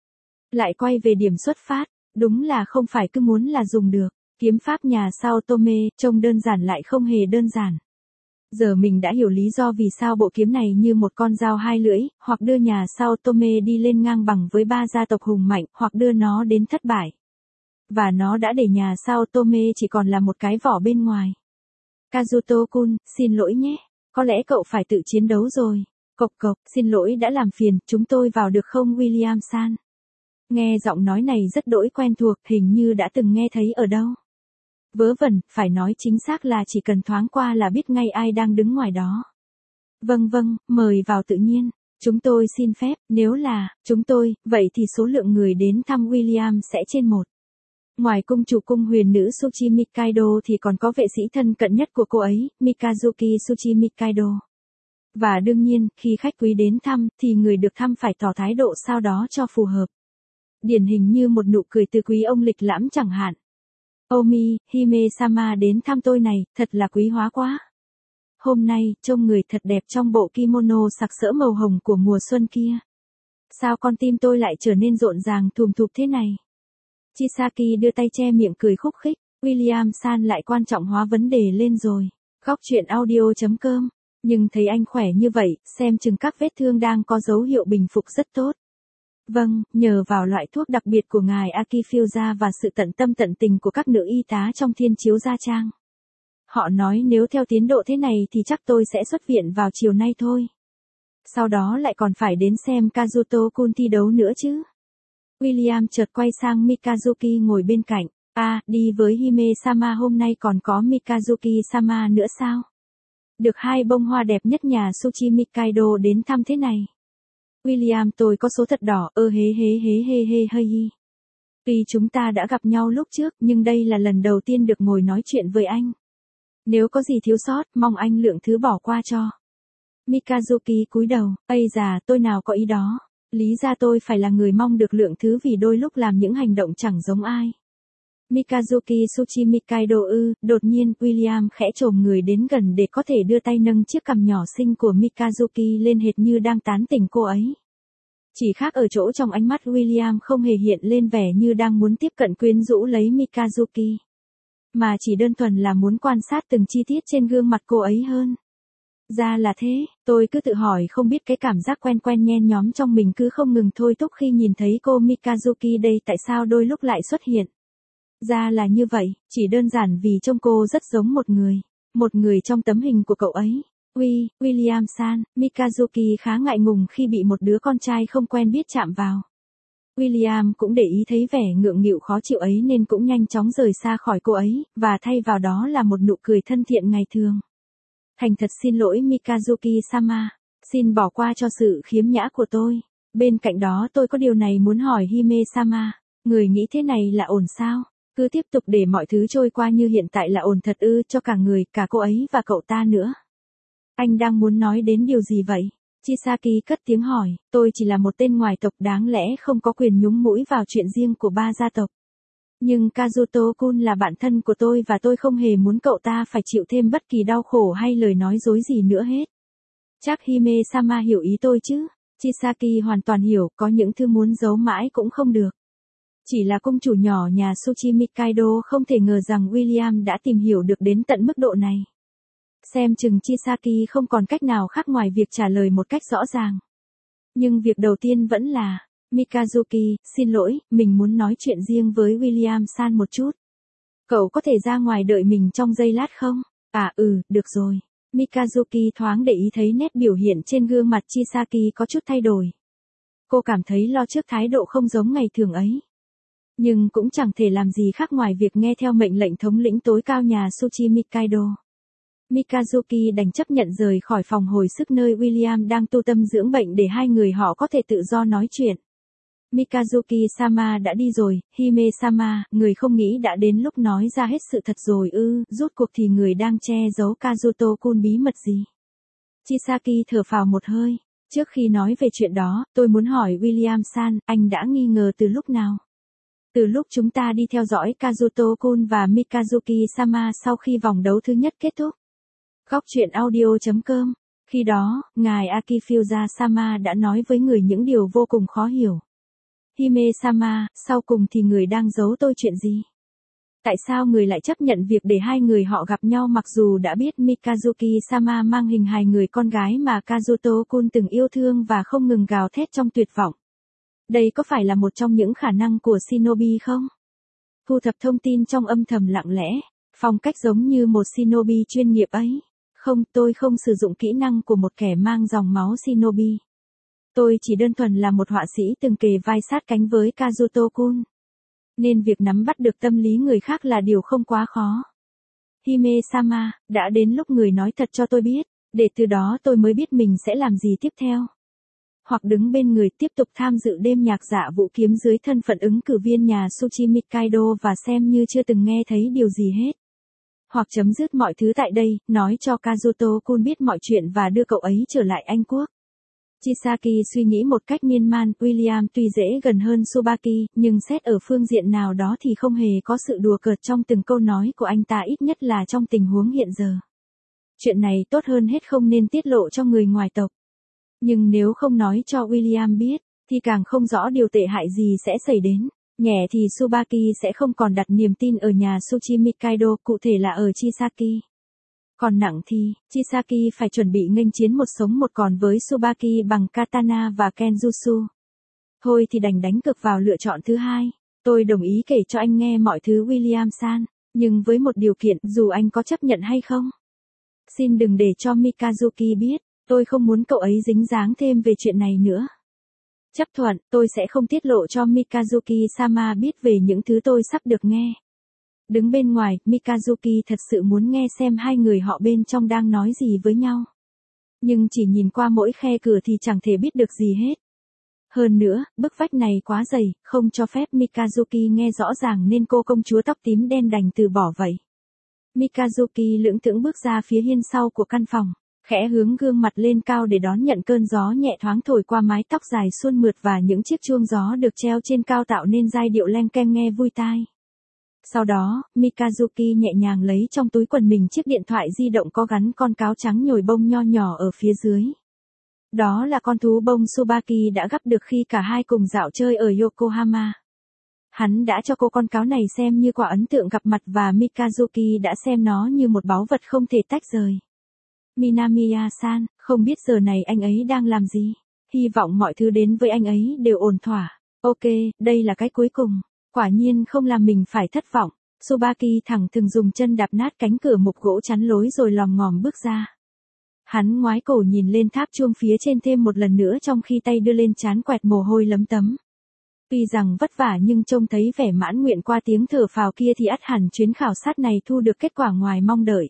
Lại quay về điểm xuất phát, đúng là không phải cứ muốn là dùng được. Kiếm pháp nhà Sao Tome, trông đơn giản lại không hề đơn giản. Giờ mình đã hiểu lý do vì sao bộ kiếm này như một con dao hai lưỡi, hoặc đưa nhà Sao Tome đi lên ngang bằng với ba gia tộc hùng mạnh, hoặc đưa nó đến thất bại. Và nó đã để nhà Sao Tome chỉ còn là một cái vỏ bên ngoài. Kazuto-kun, xin lỗi nhé, có lẽ cậu phải tự chiến đấu rồi. Cộc cộc, xin lỗi đã làm phiền, chúng tôi vào được không William-san? Nghe giọng nói này rất đỗi quen thuộc, hình như đã từng nghe thấy ở đâu. Vớ vẩn, phải nói chính xác là chỉ cần thoáng qua là biết ngay ai đang đứng ngoài đó. Vâng vâng, mời vào tự nhiên. Chúng tôi xin phép, nếu là, chúng tôi, vậy thì số lượng người đến thăm William sẽ trên một. Ngoài cung chủ cung huyền nữ Tsuchi Mikaido thì còn có vệ sĩ thân cận nhất của cô ấy, Mikazuki Tsuchi Mikaido. Và đương nhiên, khi khách quý đến thăm, thì người được thăm phải tỏ thái độ sao đó cho phù hợp. Điển hình như một nụ cười từ quý ông lịch lãm chẳng hạn. Omi, Hime-sama đến thăm tôi này, thật là quý hóa quá. Hôm nay, trông người thật đẹp trong bộ kimono sặc sỡ màu hồng của mùa xuân kia. Sao con tim tôi lại trở nên rộn ràng thùm thụp thế này? Chisaki đưa tay che miệng cười khúc khích, William-san lại quan trọng hóa vấn đề lên rồi. Góc truyện audio chấm com. Nhưng thấy anh khỏe như vậy, xem chừng các vết thương đang có dấu hiệu bình phục rất tốt. Vâng, nhờ vào loại thuốc đặc biệt của ngài Akifuza và sự tận tâm tận tình của các nữ y tá trong thiên chiếu gia trang. Họ nói nếu theo tiến độ thế này thì chắc tôi sẽ xuất viện vào chiều nay thôi. Sau đó lại còn phải đến xem Kazuto-kun thi đấu nữa chứ. William chợt quay sang Mikazuki ngồi bên cạnh. À, đi với Hime-sama hôm nay còn có Mikazuki-sama nữa sao? Được hai bông hoa đẹp nhất nhà Tsuchi Mikaido đến thăm thế này. William tôi có số thật đỏ, ơ hế hế hế hê hê hây hi. Tuy chúng ta đã gặp nhau lúc trước, nhưng đây là lần đầu tiên được ngồi nói chuyện với anh. Nếu có gì thiếu sót, mong anh lượng thứ bỏ qua cho. Mikazuki cúi đầu, ây già, tôi nào có ý đó. Lý ra tôi phải là người mong được lượng thứ vì đôi lúc làm những hành động chẳng giống ai. Mikazuki Tsuchi Mikaido ư, đột nhiên, William khẽ chồm người đến gần để có thể đưa tay nâng chiếc cằm nhỏ xinh của Mikazuki lên hệt như đang tán tỉnh cô ấy. Chỉ khác ở chỗ trong ánh mắt William không hề hiện lên vẻ như đang muốn tiếp cận quyến rũ lấy Mikazuki. Mà chỉ đơn thuần là muốn quan sát từng chi tiết trên gương mặt cô ấy hơn. Ra là thế, tôi cứ tự hỏi không biết cái cảm giác quen quen nhen nhóm trong mình cứ không ngừng thôi thúc khi nhìn thấy cô Mikazuki đây tại sao đôi lúc lại xuất hiện. Ra là như vậy, chỉ đơn giản vì trông cô rất giống một người. Một người trong tấm hình của cậu ấy. Uy, William-san, Mikazuki khá ngại ngùng khi bị một đứa con trai không quen biết chạm vào. William cũng để ý thấy vẻ ngượng nghịu khó chịu ấy nên cũng nhanh chóng rời xa khỏi cô ấy, và thay vào đó là một nụ cười thân thiện ngày thường. Thành thật xin lỗi Mikazuki-sama, xin bỏ qua cho sự khiếm nhã của tôi. Bên cạnh đó tôi có điều này muốn hỏi Hime-sama, người nghĩ thế này là ổn sao? Cứ tiếp tục để mọi thứ trôi qua như hiện tại là ổn thật ư cho cả người, cả cô ấy và cậu ta nữa. Anh đang muốn nói đến điều gì vậy? Chisaki cất tiếng hỏi, tôi chỉ là một tên ngoài tộc đáng lẽ không có quyền nhúng mũi vào chuyện riêng của ba gia tộc. Nhưng Kazuto-kun là bạn thân của tôi và tôi không hề muốn cậu ta phải chịu thêm bất kỳ đau khổ hay lời nói dối gì nữa hết. Chắc Hime-sama hiểu ý tôi chứ? Chisaki hoàn toàn hiểu, có những thứ muốn giấu mãi cũng không được. Chỉ là công chủ nhỏ nhà Tsuchi Mikaido không thể ngờ rằng William đã tìm hiểu được đến tận mức độ này. Xem chừng Chisaki không còn cách nào khác ngoài việc trả lời một cách rõ ràng. Nhưng việc đầu tiên vẫn là, Mikazuki, xin lỗi, mình muốn nói chuyện riêng với William-san một chút. Cậu có thể ra ngoài đợi mình trong giây lát không? À ừ, được rồi. Mikazuki thoáng để ý thấy nét biểu hiện trên gương mặt Chisaki có chút thay đổi. Cô cảm thấy lo trước thái độ không giống ngày thường ấy. Nhưng cũng chẳng thể làm gì khác ngoài việc nghe theo mệnh lệnh thống lĩnh tối cao nhà Tsuchi Mikaido. Mikazuki đành chấp nhận rời khỏi phòng hồi sức nơi William đang tu tâm dưỡng bệnh để hai người họ có thể tự do nói chuyện. Mikazuki-sama đã đi rồi, Hime-sama, người không nghĩ đã đến lúc nói ra hết sự thật rồi ư, rốt cuộc thì người đang che giấu Kazuto-kun bí mật gì? Chisaki thở phào một hơi, trước khi nói về chuyện đó, tôi muốn hỏi William-san, anh đã nghi ngờ từ lúc nào? Từ lúc chúng ta đi theo dõi Kazuto-kun và Mikazuki-sama sau khi vòng đấu thứ nhất kết thúc. Góc truyện audio chấm com. Khi đó, ngài Akifusa-sama đã nói với người những điều vô cùng khó hiểu. Hime-sama, sau cùng thì người đang giấu tôi chuyện gì? Tại sao người lại chấp nhận việc để hai người họ gặp nhau mặc dù đã biết Mikazuki-sama mang hình hài người con gái mà Kazuto-kun từng yêu thương và không ngừng gào thét trong tuyệt vọng? Đây có phải là một trong những khả năng của Shinobi không? Thu thập thông tin trong âm thầm lặng lẽ, phong cách giống như một Shinobi chuyên nghiệp ấy. Không, tôi không sử dụng kỹ năng của một kẻ mang dòng máu Shinobi. Tôi chỉ đơn thuần là một họa sĩ từng kề vai sát cánh với Kazuto-kun. Nên việc nắm bắt được tâm lý người khác là điều không quá khó. Hime-sama, đã đến lúc người nói thật cho tôi biết, để từ đó tôi mới biết mình sẽ làm gì tiếp theo. Hoặc đứng bên người tiếp tục tham dự đêm nhạc dạ vũ kiếm dưới thân phận ứng cử viên nhà Tsuchi Mikaido và xem như chưa từng nghe thấy điều gì hết. Hoặc chấm dứt mọi thứ tại đây, nói cho Kazuto-kun biết mọi chuyện và đưa cậu ấy trở lại Anh Quốc. Chisaki suy nghĩ một cách miên man, William tuy dễ gần hơn Tsubaki, nhưng xét ở phương diện nào đó thì không hề có sự đùa cợt trong từng câu nói của anh ta ít nhất là trong tình huống hiện giờ. Chuyện này tốt hơn hết không nên tiết lộ cho người ngoài tộc. Nhưng nếu không nói cho William biết, thì càng không rõ điều tệ hại gì sẽ xảy đến. Nhẹ thì Tsubaki sẽ không còn đặt niềm tin ở nhà Tsuchi Mikaido, cụ thể là ở Chisaki. Còn nặng thì, Chisaki phải chuẩn bị nghênh chiến một sống một còn với Tsubaki bằng katana và kenjutsu. Thôi thì đành đánh cược vào lựa chọn thứ hai. Tôi đồng ý kể cho anh nghe mọi thứ William-san, nhưng với một điều kiện, dù anh có chấp nhận hay không. Xin đừng để cho Mikazuki biết, tôi không muốn cậu ấy dính dáng thêm về chuyện này nữa. Chấp thuận, tôi sẽ không tiết lộ cho Mikazuki-sama biết về những thứ tôi sắp được nghe. Đứng bên ngoài, Mikazuki thật sự muốn nghe xem hai người họ bên trong đang nói gì với nhau. Nhưng chỉ nhìn qua mỗi khe cửa thì chẳng thể biết được gì hết. Hơn nữa, bức vách này quá dày, không cho phép Mikazuki nghe rõ ràng nên cô công chúa tóc tím đen đành từ bỏ vậy. Mikazuki lưỡng thững bước ra phía hiên sau của căn phòng, khẽ hướng gương mặt lên cao để đón nhận cơn gió nhẹ thoáng thổi qua mái tóc dài suôn mượt và những chiếc chuông gió được treo trên cao tạo nên giai điệu leng keng nghe vui tai. Sau đó, Mikazuki nhẹ nhàng lấy trong túi quần mình chiếc điện thoại di động có gắn con cáo trắng nhồi bông nho nhỏ ở phía dưới. Đó là con thú bông Tsubaki đã gắp được khi cả hai cùng dạo chơi ở Yokohama. Hắn đã cho cô con cáo này xem như quà ấn tượng gặp mặt và Mikazuki đã xem nó như một báu vật không thể tách rời. Minamiya-san, không biết giờ này anh ấy đang làm gì? Hy vọng mọi thứ đến với anh ấy đều ổn thỏa. Ok, đây là cái cuối cùng. Quả nhiên không làm mình phải thất vọng. Tsubaki thẳng thừng dùng chân đạp nát cánh cửa mục gỗ chắn lối rồi lòm ngòm bước ra. Hắn ngoái cổ nhìn lên tháp chuông phía trên thêm một lần nữa trong khi tay đưa lên trán quẹt mồ hôi lấm tấm. Tuy rằng vất vả nhưng trông thấy vẻ mãn nguyện qua tiếng thở phào kia thì ắt hẳn chuyến khảo sát này thu được kết quả ngoài mong đợi.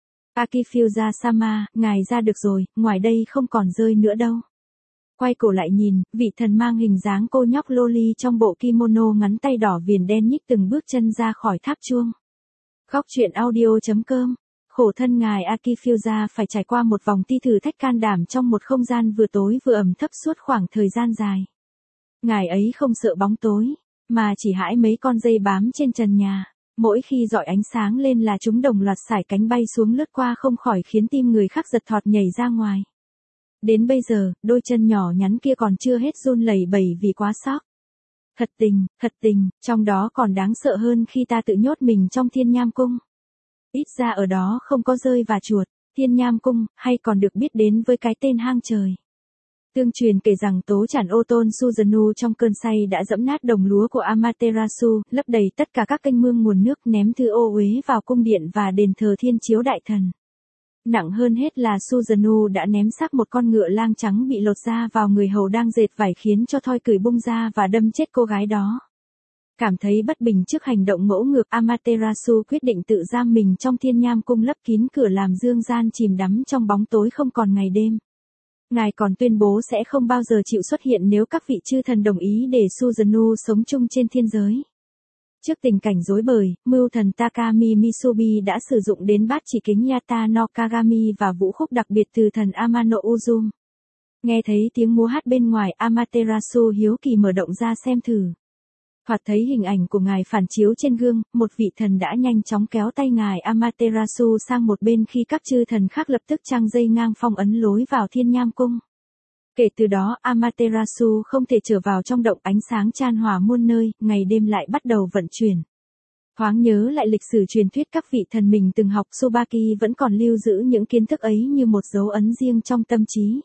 Akifusa-sama, ngài ra được rồi, ngoài đây không còn rơi nữa đâu. Quay cổ lại nhìn, vị thần mang hình dáng cô nhóc loli trong bộ kimono ngắn tay đỏ viền đen nhích từng bước chân ra khỏi tháp chuông. Góc truyện audio.com. Khổ thân ngài Akifusa phải trải qua một vòng thi thử thách can đảm trong một không gian vừa tối vừa ẩm thấp suốt khoảng thời gian dài. Ngài ấy không sợ bóng tối, mà chỉ hãi mấy con dây bám trên trần nhà. Mỗi khi dọi ánh sáng lên là chúng đồng loạt sải cánh bay xuống lướt qua không khỏi khiến tim người khác giật thọt nhảy ra ngoài. Đến bây giờ, đôi chân nhỏ nhắn kia còn chưa hết run lẩy bẩy vì quá sốc. Thật tình, thật tình, trong đó còn đáng sợ hơn khi ta tự nhốt mình trong Thiên Nham Cung. Ít ra ở đó không có rơi và chuột, Thiên Nham Cung, hay còn được biết đến với cái tên hang trời. Tương truyền kể rằng tố chản Oton Suzano trong cơn say đã dẫm nát đồng lúa của Amaterasu, lấp đầy tất cả các kênh mương nguồn nước ném thư ô uế vào cung điện và đền thờ Thiên Chiếu Đại Thần. Nặng hơn hết là Suzano đã ném xác một con ngựa lang trắng bị lột da vào người hầu đang dệt vải khiến cho thoi cửi bung ra và đâm chết cô gái đó. Cảm thấy bất bình trước hành động ngỗ ngược, Amaterasu quyết định tự giam mình trong Thiên Nham Cung lấp kín cửa làm dương gian chìm đắm trong bóng tối không còn ngày đêm. Ngài còn tuyên bố sẽ không bao giờ chịu xuất hiện nếu các vị chư thần đồng ý để Suzano sống chung trên thiên giới. Trước tình cảnh rối bời, mưu thần Takami Mitsubi đã sử dụng đến bát chỉ kính Yata no Kagami và vũ khúc đặc biệt từ thần Amano Uzum. Nghe thấy tiếng múa hát bên ngoài, Amaterasu hiếu kỳ mở động ra xem thử. Thoạt thấy hình ảnh của ngài phản chiếu trên gương, một vị thần đã nhanh chóng kéo tay ngài Amaterasu sang một bên khi các chư thần khác lập tức trang dây ngang phong ấn lối vào Thiên Nham Cung. Kể từ đó Amaterasu không thể trở vào trong động, ánh sáng chan hòa muôn nơi, ngày đêm lại bắt đầu vận chuyển. Thoáng nhớ lại lịch sử truyền thuyết các vị thần mình từng học, Tsubaki vẫn còn lưu giữ những kiến thức ấy như một dấu ấn riêng trong tâm trí.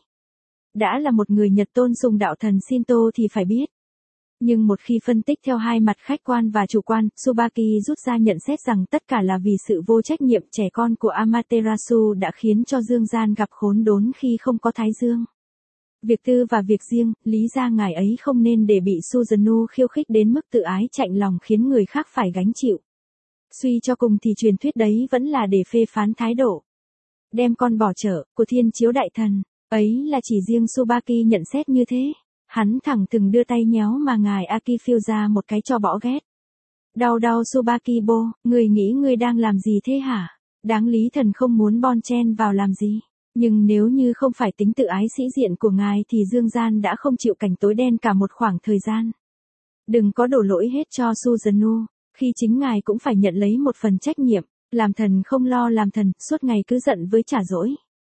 Đã là một người Nhật tôn sùng đạo thần Shinto thì phải biết. Nhưng một khi phân tích theo hai mặt khách quan và chủ quan, Tsubaki rút ra nhận xét rằng tất cả là vì sự vô trách nhiệm trẻ con của Amaterasu đã khiến cho dương gian gặp khốn đốn khi không có thái dương. Việc tư và việc riêng, lý ra ngài ấy không nên để bị Suzano khiêu khích đến mức tự ái chạnh lòng khiến người khác phải gánh chịu. Suy cho cùng thì truyền thuyết đấy vẫn là để phê phán thái độ. Đem con bỏ chợ, của Thiên Chiếu Đại Thần, ấy là chỉ riêng Tsubaki nhận xét như thế. Hắn thẳng thừng đưa tay nhéo mà ngài Akifusa một cái cho bỏ ghét. Đau đau Tsubakibo, người nghĩ người đang làm gì thế hả? Đáng lý thần không muốn bon chen vào làm gì. Nhưng nếu như không phải tính tự ái sĩ diện của ngài thì dương gian đã không chịu cảnh tối đen cả một khoảng thời gian. Đừng có đổ lỗi hết cho Suzano, khi chính ngài cũng phải nhận lấy một phần trách nhiệm. Làm thần không lo làm thần, suốt ngày cứ giận với trả dỗi.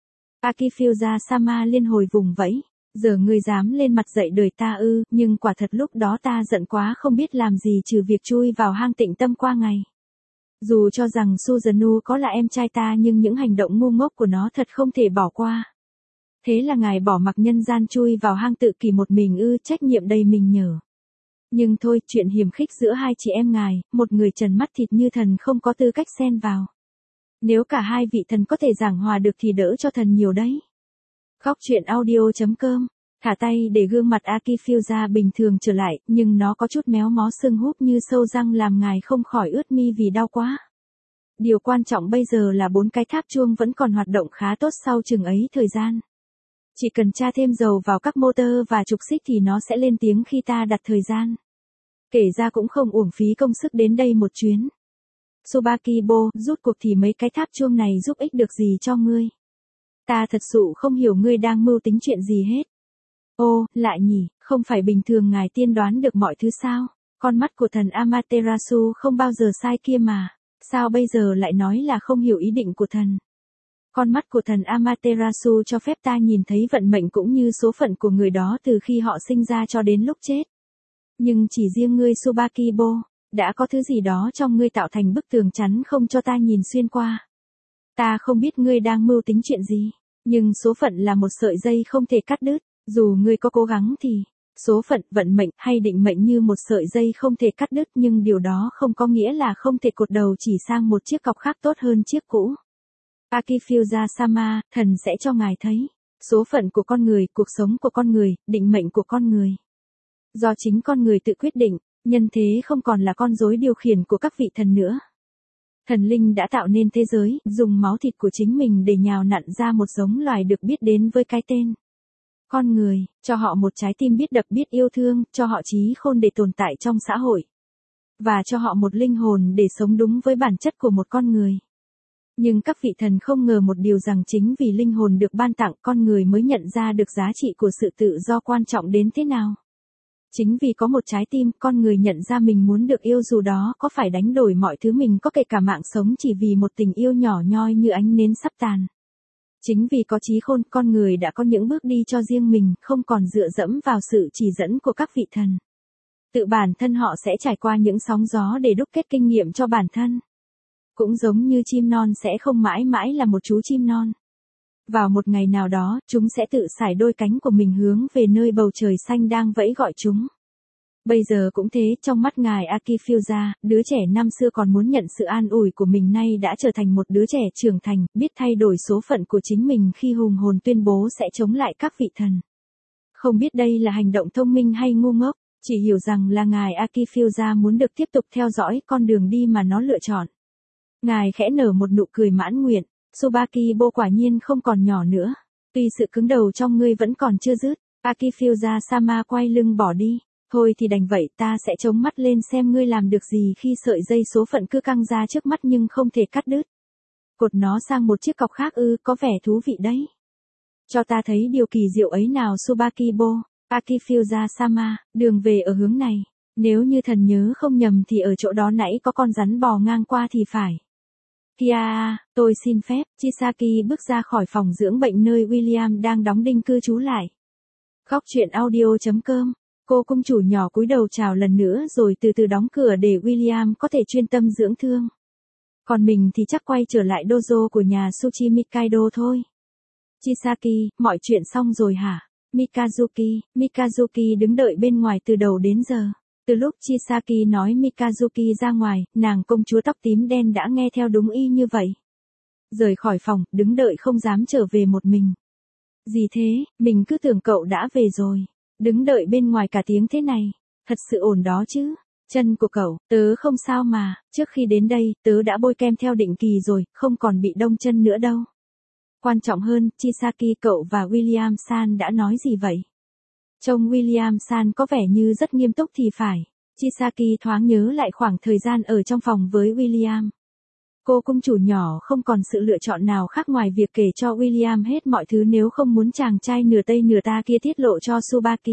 Akifusa-sama liên hồi vùng vẫy. Giờ ngươi dám lên mặt dạy đời ta ư, nhưng quả thật lúc đó ta giận quá không biết làm gì trừ việc chui vào hang tịnh tâm qua ngày. Dù cho rằng Suzano có là em trai ta nhưng những hành động ngu ngốc của nó thật không thể bỏ qua. Thế là ngài bỏ mặc nhân gian chui vào hang tự kỷ một mình ư, trách nhiệm đầy mình nhờ. Nhưng thôi, chuyện hiềm khích giữa hai chị em ngài, một người trần mắt thịt như thần không có tư cách xen vào. Nếu cả hai vị thần có thể giảng hòa được thì đỡ cho thần nhiều đấy. Góc truyện audio.com. Thả tay để gương mặt Akifusa bình thường trở lại, nhưng nó có chút méo mó sưng húp như sâu răng làm ngài không khỏi ướt mi vì đau quá. Điều quan trọng bây giờ là bốn cái tháp chuông vẫn còn hoạt động khá tốt sau chừng ấy thời gian. Chỉ cần tra thêm dầu vào các motor và trục xích thì nó sẽ lên tiếng khi ta đặt thời gian. Kể ra cũng không uổng phí công sức đến đây một chuyến. Tsubakibo, rút cuộc thì mấy cái tháp chuông này giúp ích được gì cho ngươi? Ta thật sự không hiểu ngươi đang mưu tính chuyện gì hết. Ô, lại nhỉ, không phải bình thường ngài tiên đoán được mọi thứ sao? Con mắt của thần Amaterasu không bao giờ sai kia mà. Sao bây giờ lại nói là không hiểu ý định của thần? Con mắt của thần Amaterasu cho phép ta nhìn thấy vận mệnh cũng như số phận của người đó từ khi họ sinh ra cho đến lúc chết. Nhưng chỉ riêng ngươi Tsubakibo, đã có thứ gì đó trong ngươi tạo thành bức tường chắn không cho ta nhìn xuyên qua. Ta không biết ngươi đang mưu tính chuyện gì, nhưng số phận là một sợi dây không thể cắt đứt, dù ngươi có cố gắng thì, số phận, vận mệnh hay định mệnh như một sợi dây không thể cắt đứt, nhưng điều đó không có nghĩa là không thể cột đầu chỉ sang một chiếc cọc khác tốt hơn chiếc cũ. Akifyuza-sama, thần sẽ cho ngài thấy số phận của con người, cuộc sống của con người, định mệnh của con người. Do chính con người tự quyết định, nhân thế không còn là con rối điều khiển của các vị thần nữa. Thần linh đã tạo nên thế giới, dùng máu thịt của chính mình để nhào nặn ra một giống loài được biết đến với cái tên con người, cho họ một trái tim biết đập biết yêu thương, cho họ trí khôn để tồn tại trong xã hội, và cho họ một linh hồn để sống đúng với bản chất của một con người. Nhưng các vị thần không ngờ một điều rằng chính vì linh hồn được ban tặng, con người mới nhận ra được giá trị của sự tự do quan trọng đến thế nào. Chính vì có một trái tim, con người nhận ra mình muốn được yêu dù đó có phải đánh đổi mọi thứ mình có, kể cả mạng sống, chỉ vì một tình yêu nhỏ nhoi như ánh nến sắp tàn. Chính vì có trí khôn, con người đã có những bước đi cho riêng mình, không còn dựa dẫm vào sự chỉ dẫn của các vị thần. Tự bản thân họ sẽ trải qua những sóng gió để đúc kết kinh nghiệm cho bản thân. Cũng giống như chim non sẽ không mãi mãi là một chú chim non. Vào một ngày nào đó, chúng sẽ tự sải đôi cánh của mình hướng về nơi bầu trời xanh đang vẫy gọi chúng. Bây giờ cũng thế, trong mắt ngài Akifyuza, đứa trẻ năm xưa còn muốn nhận sự an ủi của mình nay đã trở thành một đứa trẻ trưởng thành, biết thay đổi số phận của chính mình khi hùng hồn tuyên bố sẽ chống lại các vị thần. Không biết đây là hành động thông minh hay ngu ngốc, chỉ hiểu rằng là ngài Akifyuza muốn được tiếp tục theo dõi con đường đi mà nó lựa chọn. Ngài khẽ nở một nụ cười mãn nguyện. Tsubakibo quả nhiên không còn nhỏ nữa. Tuy sự cứng đầu trong ngươi vẫn còn chưa dứt. Akifyuza-sama quay lưng bỏ đi. Thôi thì đành vậy, ta sẽ chống mắt lên xem ngươi làm được gì khi sợi dây số phận cứ căng ra trước mắt nhưng không thể cắt đứt. Cột nó sang một chiếc cọc khác ư, có vẻ thú vị đấy. Cho ta thấy điều kỳ diệu ấy nào Tsubakibo. Akifyuza-sama, đường về ở hướng này. Nếu như thần nhớ không nhầm thì ở chỗ đó nãy có con rắn bò ngang qua thì phải. Kia, tôi xin phép, Chisaki bước ra khỏi phòng dưỡng bệnh nơi William đang đóng đinh cư trú lại. Góc truyện audio chấm com, cô cung chủ nhỏ cúi đầu chào lần nữa rồi từ từ đóng cửa để William có thể chuyên tâm dưỡng thương. Còn mình thì chắc quay trở lại dojo của nhà Tsuchi Mikaido thôi. Chisaki, mọi chuyện xong rồi hả? Mikazuki, Mikazuki đứng đợi bên ngoài từ đầu đến giờ. Từ lúc Chisaki nói Mikazuki ra ngoài, nàng công chúa tóc tím đen đã nghe theo đúng y như vậy. Rời khỏi phòng, đứng đợi không dám trở về một mình. Gì thế, mình cứ tưởng cậu đã về rồi. Đứng đợi bên ngoài cả tiếng thế này, thật sự ổn đó chứ. Chân của cậu, tớ không sao mà, trước khi đến đây, tớ đã bôi kem theo định kỳ rồi, không còn bị đông chân nữa đâu. Quan trọng hơn, Chisaki cậu và William San đã nói gì vậy? Trông William San có vẻ như rất nghiêm túc thì phải. Chisaki thoáng nhớ lại khoảng thời gian ở trong phòng với William. Cô cung chủ nhỏ không còn sự lựa chọn nào khác ngoài việc kể cho William hết mọi thứ nếu không muốn chàng trai nửa Tây nửa ta kia tiết lộ cho Tsubaki.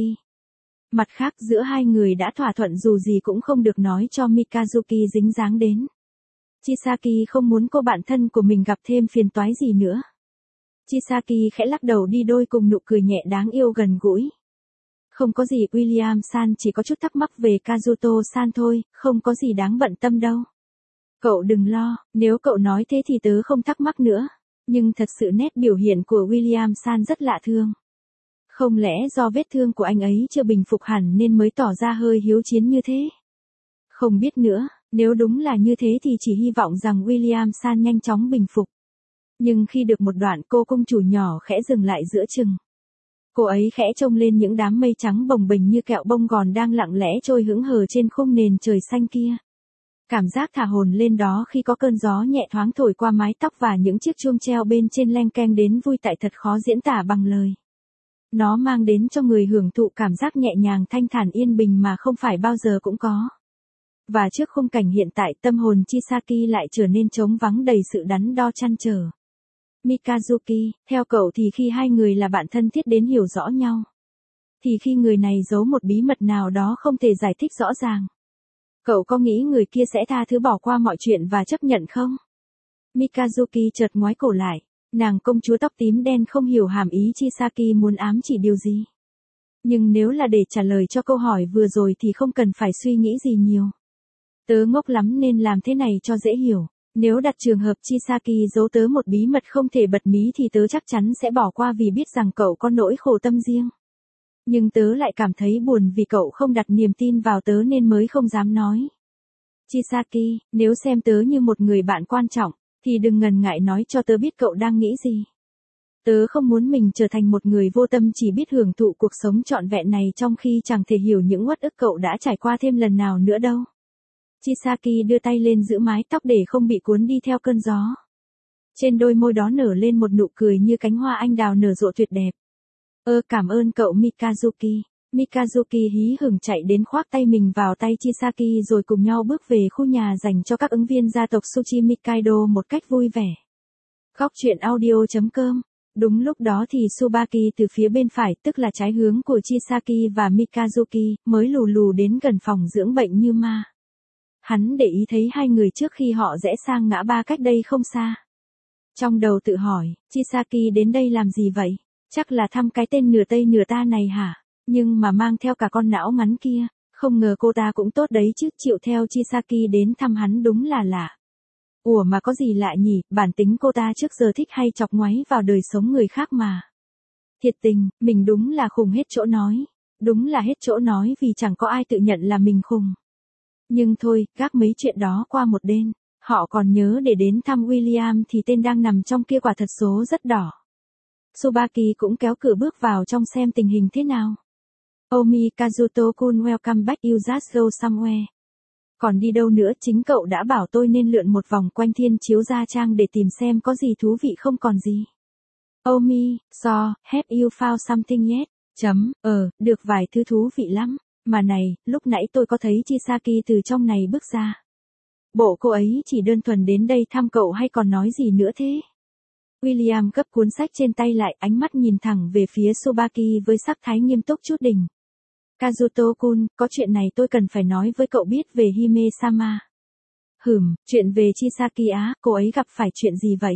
Mặt khác giữa hai người đã thỏa thuận dù gì cũng không được nói cho Mikazuki dính dáng đến. Chisaki không muốn cô bạn thân của mình gặp thêm phiền toái gì nữa. Chisaki khẽ lắc đầu đi đôi cùng nụ cười nhẹ đáng yêu gần gũi. Không có gì, William San chỉ có chút thắc mắc về Kazuto San thôi, không có gì đáng bận tâm đâu. Cậu đừng lo, nếu cậu nói thế thì tớ không thắc mắc nữa. Nhưng thật sự nét biểu hiện của William San rất lạ thường. Không lẽ do vết thương của anh ấy chưa bình phục hẳn nên mới tỏ ra hơi hiếu chiến như thế? Không biết nữa, nếu đúng là như thế thì chỉ hy vọng rằng William San nhanh chóng bình phục. Nhưng khi được một đoạn cô công chủ nhỏ khẽ dừng lại giữa chừng. Cô ấy khẽ trông lên những đám mây trắng bồng bềnh như kẹo bông gòn đang lặng lẽ trôi hững hờ trên khung nền trời xanh kia. Cảm giác thả hồn lên đó khi có cơn gió nhẹ thoáng thổi qua mái tóc và những chiếc chuông treo bên trên leng keng đến vui tại thật khó diễn tả bằng lời. Nó mang đến cho người hưởng thụ cảm giác nhẹ nhàng thanh thản yên bình mà không phải bao giờ cũng có. Và trước khung cảnh hiện tại tâm hồn Chisaki lại trở nên trống vắng đầy sự đắn đo trăn trở. Mikazuki, theo cậu thì khi hai người là bạn thân thiết đến hiểu rõ nhau. Thì khi người này giấu một bí mật nào đó không thể giải thích rõ ràng. Cậu có nghĩ người kia sẽ tha thứ bỏ qua mọi chuyện và chấp nhận không? Mikazuki chợt ngoái cổ lại. Nàng công chúa tóc tím đen không hiểu hàm ý Chisaki muốn ám chỉ điều gì. Nhưng nếu là để trả lời cho câu hỏi vừa rồi thì không cần phải suy nghĩ gì nhiều. Tớ ngốc lắm nên làm thế này cho dễ hiểu. Nếu đặt trường hợp Chisaki giấu tớ một bí mật không thể bật mí thì tớ chắc chắn sẽ bỏ qua vì biết rằng cậu có nỗi khổ tâm riêng. Nhưng tớ lại cảm thấy buồn vì cậu không đặt niềm tin vào tớ nên mới không dám nói. Chisaki, nếu xem tớ như một người bạn quan trọng, thì đừng ngần ngại nói cho tớ biết cậu đang nghĩ gì. Tớ không muốn mình trở thành một người vô tâm chỉ biết hưởng thụ cuộc sống trọn vẹn này trong khi chẳng thể hiểu những uất ức cậu đã trải qua thêm lần nào nữa đâu. Chisaki đưa tay lên giữ mái tóc để không bị cuốn đi theo cơn gió. Trên đôi môi đó nở lên một nụ cười như cánh hoa anh đào nở rộ tuyệt đẹp. Ơ cảm ơn cậu Mikazuki. Mikazuki hí hửng chạy đến khoác tay mình vào tay Chisaki rồi cùng nhau bước về khu nhà dành cho các ứng viên gia tộc Tsuchi Mikaido một cách vui vẻ. Góc truyện audio chấm com. Đúng lúc đó thì Tsubaki từ phía bên phải tức là trái hướng của Chisaki và Mikazuki mới lù lù đến gần phòng dưỡng bệnh như ma. Hắn để ý thấy hai người trước khi họ rẽ sang ngã ba cách đây không xa. Trong đầu tự hỏi, Chisaki đến đây làm gì vậy? Chắc là thăm cái tên nửa Tây nửa ta này hả? Nhưng mà mang theo cả con não ngắn kia, không ngờ cô ta cũng tốt đấy chứ, chịu theo Chisaki đến thăm hắn đúng là lạ. Ủa mà có gì lạ nhỉ, bản tính cô ta trước giờ thích hay chọc ngoáy vào đời sống người khác mà. Thiệt tình, mình đúng là khùng hết chỗ nói. Đúng là hết chỗ nói vì chẳng có ai tự nhận là mình khùng. Nhưng thôi, gác mấy chuyện đó qua một bên. Họ còn nhớ để đến thăm William thì tên đang nằm trong kia quả thật số rất đỏ. Tsubaki cũng kéo cửa bước vào trong xem tình hình thế nào. Omi Kazuto-kun, welcome back, you just go somewhere. Còn đi đâu nữa, chính cậu đã bảo tôi nên lượn một vòng quanh thiên chiếu gia trang để tìm xem có gì thú vị không còn gì. Omi, so, have you found something yet? Chấm, ờ, được vài thứ thú vị lắm. Mà này, lúc nãy tôi có thấy Chisaki từ trong này bước ra. Bộ cô ấy chỉ đơn thuần đến đây thăm cậu hay còn nói gì nữa thế? William gấp cuốn sách trên tay lại, ánh mắt nhìn thẳng về phía Tsubaki với sắc thái nghiêm túc chút đỉnh. Kazuto-kun, có chuyện này tôi cần phải nói với cậu biết về Hime-sama. Hửm, chuyện về Chisaki á, cô ấy gặp phải chuyện gì vậy?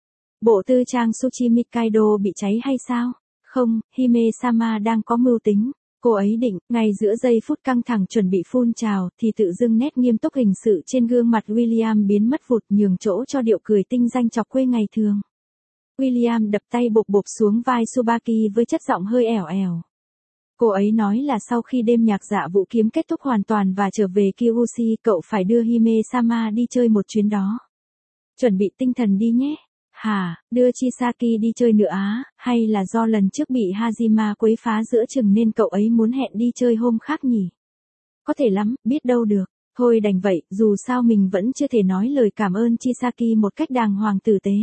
Bộ tư trang Tsuchi Mikaido bị cháy hay sao? Không, Hime-sama đang có mưu tính. Cô ấy định, ngay giữa giây phút căng thẳng chuẩn bị phun trào, thì tự dưng nét nghiêm túc hình sự trên gương mặt William biến mất vụt nhường chỗ cho điệu cười tinh danh chọc quê ngày thường. William đập tay bộp bộp xuống vai Tsubaki với chất giọng hơi ẻo ẻo. Cô ấy nói là sau khi đêm nhạc dạ vũ kiếm kết thúc hoàn toàn và trở về Kyushi, cậu phải đưa Hime-sama đi chơi một chuyến đó. Chuẩn bị tinh thần đi nhé. Hả, đưa Chisaki đi chơi nữa á, hay là do lần trước bị Hajima quấy phá giữa chừng nên cậu ấy muốn hẹn đi chơi hôm khác nhỉ? Có thể lắm, biết đâu được. Thôi đành vậy, dù sao mình vẫn chưa thể nói lời cảm ơn Chisaki một cách đàng hoàng tử tế.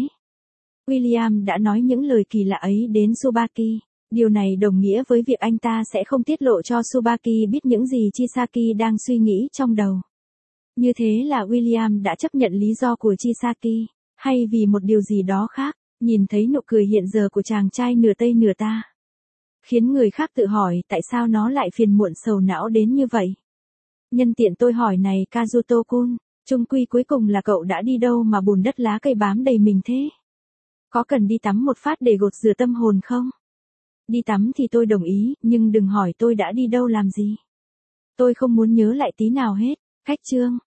William đã nói những lời kỳ lạ ấy đến Tsubaki. Điều này đồng nghĩa với việc anh ta sẽ không tiết lộ cho Tsubaki biết những gì Chisaki đang suy nghĩ trong đầu. Như thế là William đã chấp nhận lý do của Chisaki, hay vì một điều gì đó khác, nhìn thấy nụ cười hiện giờ của chàng trai nửa Tây nửa ta. Khiến người khác tự hỏi tại sao nó lại phiền muộn sầu não đến như vậy. Nhân tiện tôi hỏi này Kazuto-kun, chung quy cuối cùng là cậu đã đi đâu mà bùn đất lá cây bám đầy mình thế? Có cần đi tắm một phát để gột rửa tâm hồn không? Đi tắm thì tôi đồng ý, nhưng đừng hỏi tôi đã đi đâu làm gì. Tôi không muốn nhớ lại tí nào hết. Khách trương,